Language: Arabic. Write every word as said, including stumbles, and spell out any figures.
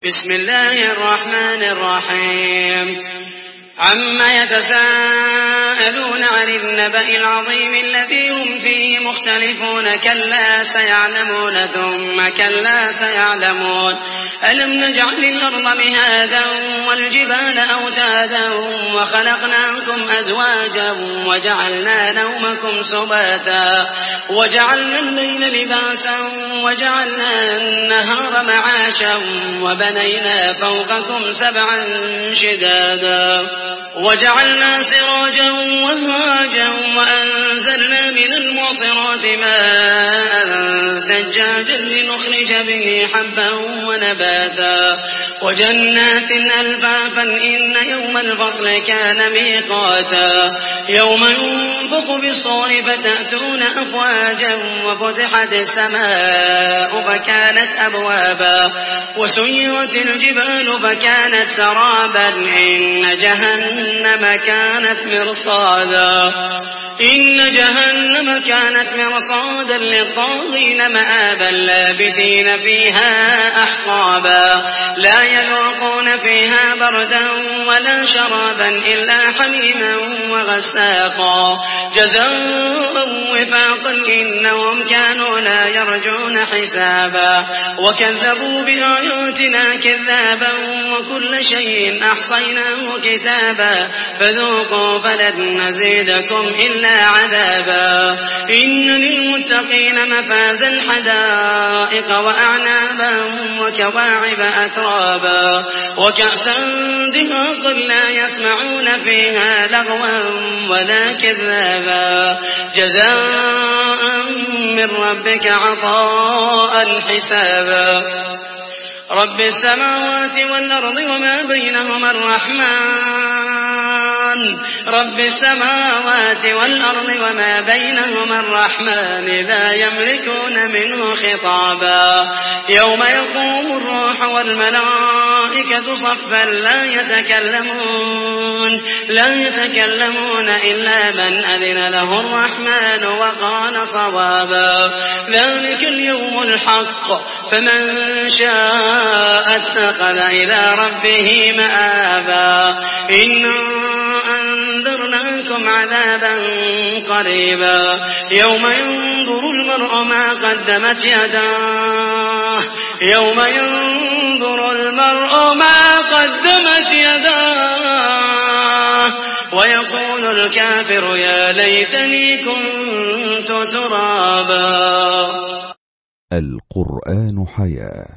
بسم الله الرحمن الرحيم عما يتساءلون عن النبأ العظيم الذي هم فيه مختلفون كلا سيعلمون ثم كلا سيعلمون ألم نجعل الأرض مهادا والجبال أوتادا وخلقناكم أزواجا وجعلنا نومكم سباتا وجعلنا الليل لباسا وجعلنا النهار معاشا وبنينا فوقكم سبعا شدادا وجعلنا سراجا وهاجا وأنزلنا من المعصرات ماء ثجاجا لنخرج به حبا ونباتا وجنات ألفافا إن يوم الفصل كان ميقاتا يوم ينفخ بالصور فتأتون أفواجا وفتحت السماء فكانت أبوابا وسيرت الجبال فكانت سرابا إن جهنم كانت مرصادا إن جهنم كانت مرصادا للطاغين مآبا لابثين فيها أحقابا لا يذوقون فيها بردا ولا شرابا إلا حميما وغساقا جزاء وفاقا إنهم كانوا لا يرجون حسابا وكذبوا بآياتنا كذابا وكل شيء أحصيناه كتابا فذوقوا فلن نزيدكم إلا عذابا إن للمتقين مفازا حدائق وأعنابا وكواعب أترابا وكأسا دهاقا لا يسمعون فيها لغوا ولا كذابا جزاء من ربك عطاء حسابا رب السماوات والأرض وما بينهما الرحمن رب السماوات والأرض وما بينهما الرحمن لا يملكون منه خطابا يوم يقوم الروح والملائكة صفا لا يتكلمون لا يتكلمون إلا من أذن له الرحمن وقال صوابا ذلك اليوم الحق فمن شاء اتخذ إلى ربه مآبا إنا أنذرناكم عذابا قريبا يوم ينظر المرء ما قدمت يداه يوم ينظر المرء ما قدمت يداه ويقول الكافر يا ليتني كنت ترابا. القرآن حياة.